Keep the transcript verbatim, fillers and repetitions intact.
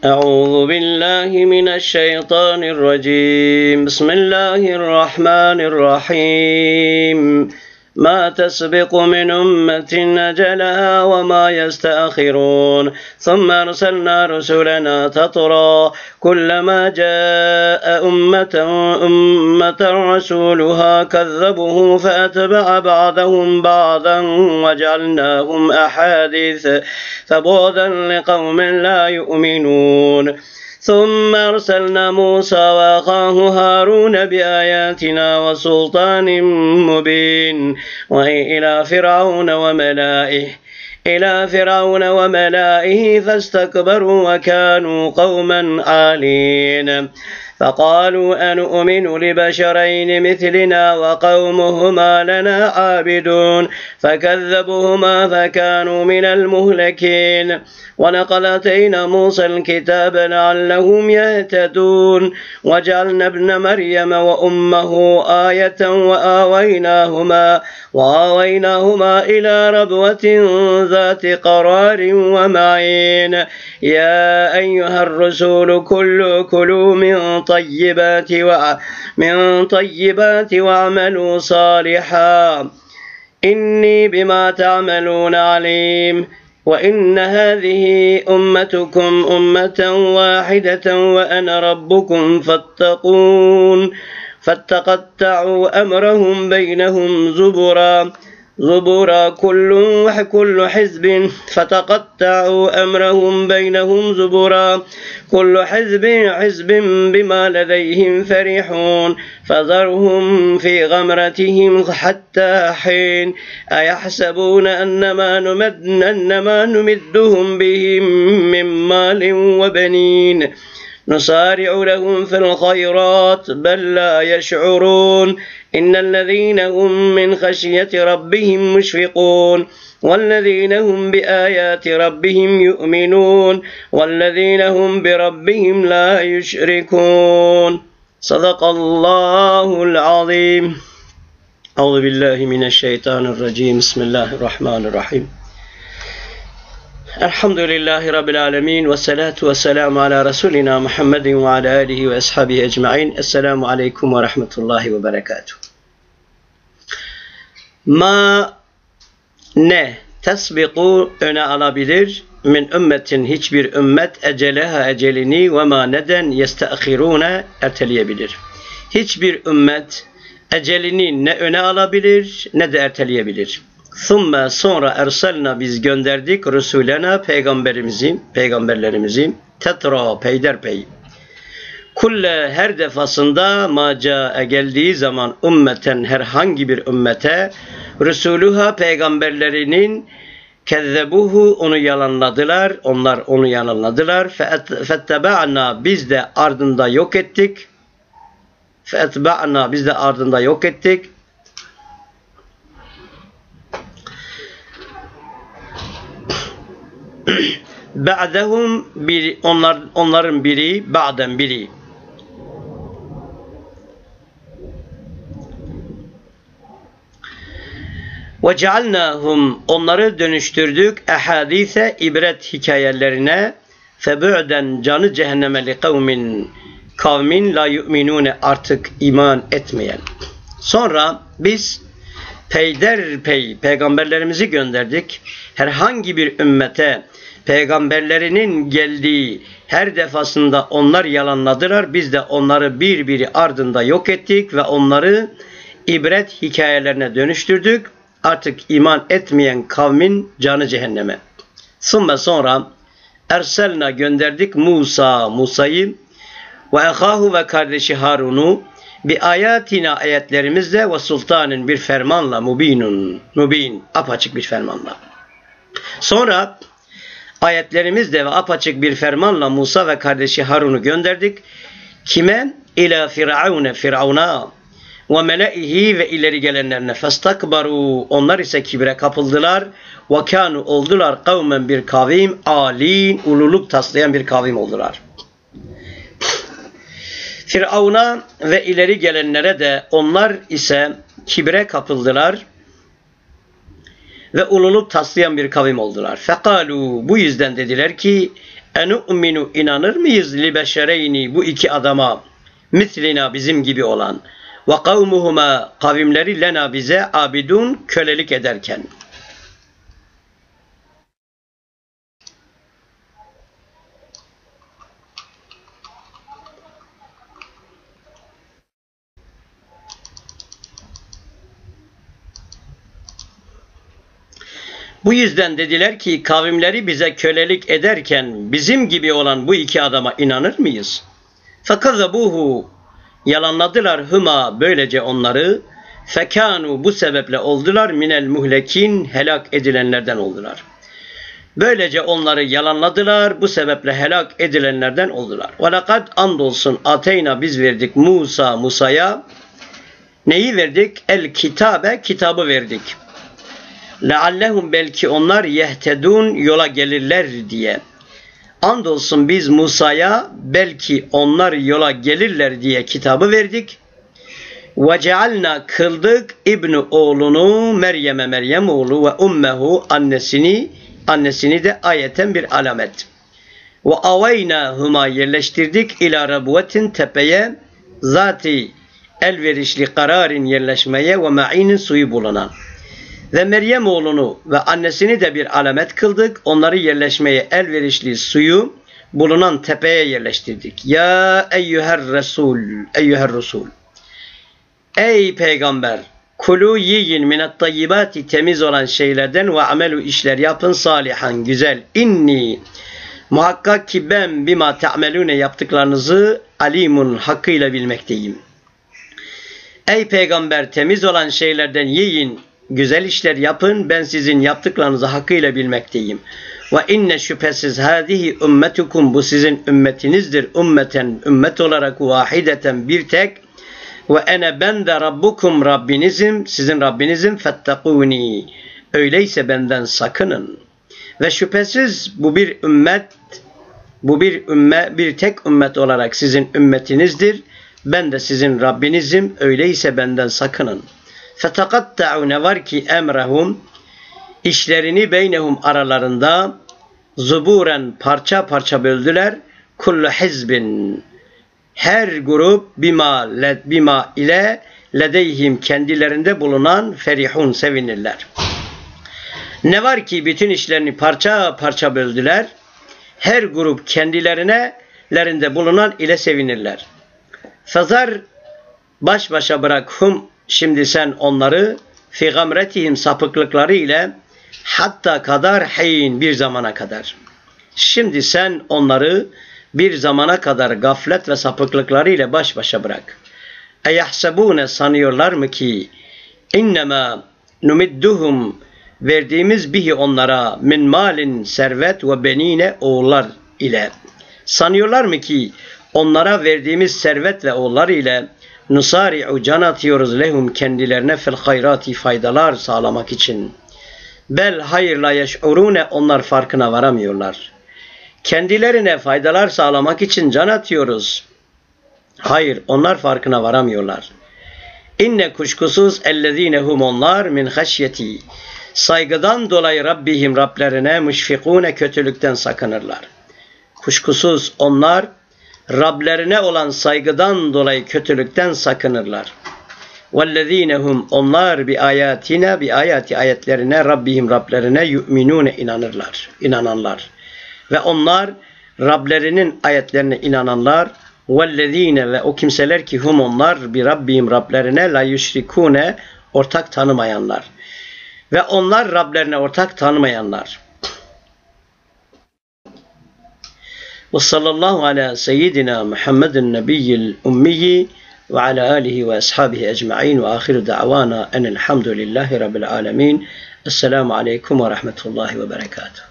أعوذ بالله من الشيطان الرجيم بسم الله الرحمن الرحيم ما تسبق من أمة أجلها وما يستأخرون ثم أرسلنا رسلنا تترى كلما جاء أمة أمة رسولها كذبوه فأتبع بعضهم بعضا وجعلناهم أحاديث فبعدا لقوم لا يؤمنون ثم أرسلنا موسى وأخاه هارون بآياتنا وسلطان مبين وإلى فرعون وملائه إلى فرعون وملائه فاستكبروا وكانوا قوما عالين فقالوا أنؤمن لبشرين مثلنا وقومهما لنا عابدون فكذبوهما فكانوا من المهلكين ولقد آتينا موسى الكتاب لعلهم يهتدون وجعلنا ابن مريم وأمه آية وآويناهما وآويناهما إلى ربوة ذات قرار ومعين يا أيها الرسول كلوا كلوا من طيبات من طيبات واعملوا صالحا إني بما تعملون عليم وإن هذه أمتكم أمة واحدة وأنا ربكم فاتقون فاتقطعوا أمرهم بينهم زبرا زبرا كل كل حزب فتقطعوا أمرهم بينهم زبرا كل حزب حزب بما لديهم فرحون فذرهم في غمرتهم حتى حين أيحسبون أنما نمد أنما نمدهم به من مال وبنين نسارع لهم في الخيرات بل لا يشعرون إن الذين هم من خشية ربهم مشفقون والذين هم بآيات ربهم يؤمنون والذين هم بربهم لا يشركون صدق الله العظيم أعوذ بالله من الشيطان الرجيم بسم الله الرحمن الرحيم Elhamdülillahi Rabbil alemin ve salatu ve selamu ala Resulina Muhammedin ve ala alihi ve ashabihi ecma'in. Esselamu aleyküm ve rahmetullahi ve berekatuhu. Ma ne tesbiku öne alabilir min ümmetin hiçbir ümmet eceleha ecelini ve ma neden yesteahirune erteleyebilir. Hiçbir ümmet ecelini ne öne alabilir ne de erteleyebilir. Thumme sonra erselna biz gönderdik Resulena peygamberimizi, peygamberlerimizi tetra peyderpey. Kulle her defasında maca geldiği zaman ümmeten herhangi bir ümmete Resuluha peygamberlerinin kezzebuhu onu yalanladılar, onlar onu yalanladılar. Fettebe'na biz de ardında yok ettik. Fettebe'na biz de ardında yok ettik. Ba'dehum bir onlar onların biri ba'den biri. Ve cealnahum onları dönüştürdük ehadise ibret hikayelerine febu'den canı cehenneme li kavmin kavmin la yu'minune artık iman etmeyen. Sonra biz peyderpey peygamberlerimizi gönderdik. Herhangi bir ümmete peygamberlerinin geldiği her defasında onlar yalanladılar. Biz de onları bir biri ardında yok ettik ve onları ibret hikayelerine dönüştürdük. Artık iman etmeyen kavmin canı cehenneme. Sonra sonra erselna gönderdik Musa, Musa'yı ve ehahu ve kardeşi Harun'u bir ayatina ayetlerimizle ve sultanın bir fermanla mubinun, mubin apaçık bir fermanla. Sonra ayetlerimizle ve apaçık bir fermanla Musa ve kardeşi Harun'u gönderdik. Kime? İlâ firavune, firavuna ve melaihi ve ileri gelenlerine festakbaru onlar ise kibre kapıldılar. Ve kânu oldular kavmen bir kavim âlîn ululuk taslayan bir kavim oldular. Firavuna ve ileri gelenlere de onlar ise kibre kapıldılar ve ululuk taslayan bir kavim oldular. Fekalu bu yüzden dediler ki Enu'minu inanır mıyız li beşereyni bu iki adama mislina bizim gibi olan ve kavmuhuma kavimleri lena bize abidun kölelik ederken. Bu yüzden dediler ki kavimleri bize kölelik ederken bizim gibi olan bu iki adama inanır mıyız? Fekazabuhu yalanladılar hıma böylece onları fekanu bu sebeple oldular minel muhlekin helak edilenlerden oldular. Böylece onları yalanladılar bu sebeple helak edilenlerden oldular. Ve lekad andolsun ateyna biz verdik Musa Musa'ya neyi verdik? El kitabe kitabı verdik. Leallehum belki onlar yehtedun yola gelirler diye. Andolsun biz Musa'ya belki onlar yola gelirler diye kitabı verdik. Ve cealna kıldık İbni oğlunu Meryem'e Meryem oğlu ve ummehu annesini annesini de ayeten bir alamet. Ve avayna huma yerleştirdik ila rabuetin tepeye zati elverişli kararın yerleşmeye ve ma'inin suyu bulunan. Ve Meryem oğlunu ve annesini de bir alamet kıldık. Onları yerleşmeye elverişli suyu bulunan tepeye yerleştirdik. Ya eyyüher Resul, eyyüher Resul. Ey peygamber, kulu yiyin minat tayyibati temiz olan şeylerden ve amelu işler yapın salihan güzel. İnni muhakkak ki ben bima te'amelune yaptıklarınızı alimun hakkıyla bilmekteyim. Ey peygamber temiz olan şeylerden yiyin, güzel işler yapın, ben sizin yaptıklarınızı hakkıyla bilmekteyim. Ve inne şüphesiz hâzihi ümmetukum bu sizin ümmetinizdir. Ümmeten ümmet olarak vahideten bir tek. Ve ene ben de rabbukum Rabbinizim, sizin Rabbinizim fettekûni. Öyleyse benden sakının. Ve şüphesiz bu bir ümmet, bu bir ümme, bir tek ümmet olarak sizin ümmetinizdir. Ben de sizin Rabbinizim, öyleyse benden sakının. Fetekatta'u ne var ki emrehum işlerini beynehum aralarında zuburen parça parça böldüler. Kullu hizbin her grup bima led bima ile ledeyhim kendilerinde bulunan ferihun sevinirler. Ne var ki bütün işlerini parça parça böldüler. Her grup kendilerine lerinde bulunan ile sevinirler. Fazar baş başa bırak hum şimdi sen onları fi gamretihim sapıklıkları ile hatta kadar hayin bir zamana kadar. Şimdi sen onları bir zamana kadar gaflet ve sapıklıkları ile baş başa bırak. Eyahsebune sanıyorlar mı ki innema numidduhum verdiğimiz bihi onlara min malin servet ve benine oğullar ile. Sanıyorlar mı ki onlara verdiğimiz servet ve oğullar ile nusari'u can atıyoruz lehum kendilerine fil hayrati faydalar sağlamak için. Bel hayır la yeş'urune onlar farkına varamıyorlar. Kendilerine faydalar sağlamak için can atıyoruz. Hayır onlar farkına varamıyorlar. İnne kuşkusuz ellezinehum onlar min haşyeti saygıdan dolayı Rabbihim Rablerine müşfikune kötülükten sakınırlar. Kuşkusuz onlar Rablerine olan saygıdan dolayı kötülükten sakınırlar. وَالَّذ۪ينَهُمْ onlar bi ayatina bi ayati ayetlerine Rabbihim Rablerine yu'minune inanırlar, inananlar. Ve onlar Rablerinin ayetlerine inananlar. وَالَّذ۪ينَ ve o kimseler ki hum onlar bi Rabbihim Rablerine la yüşrikune ortak tanımayanlar. Ve onlar Rablerine ortak tanımayanlar. Ve sallallahu ala seyyidina Muhammedin nebiyyil ummiyi ve ala alihi ve ashabihi ecma'in ve ahiru da'vana enelhamdülillahi rabbil alemin. Esselamu aleyküm ve rahmetullahi ve berekatuhu.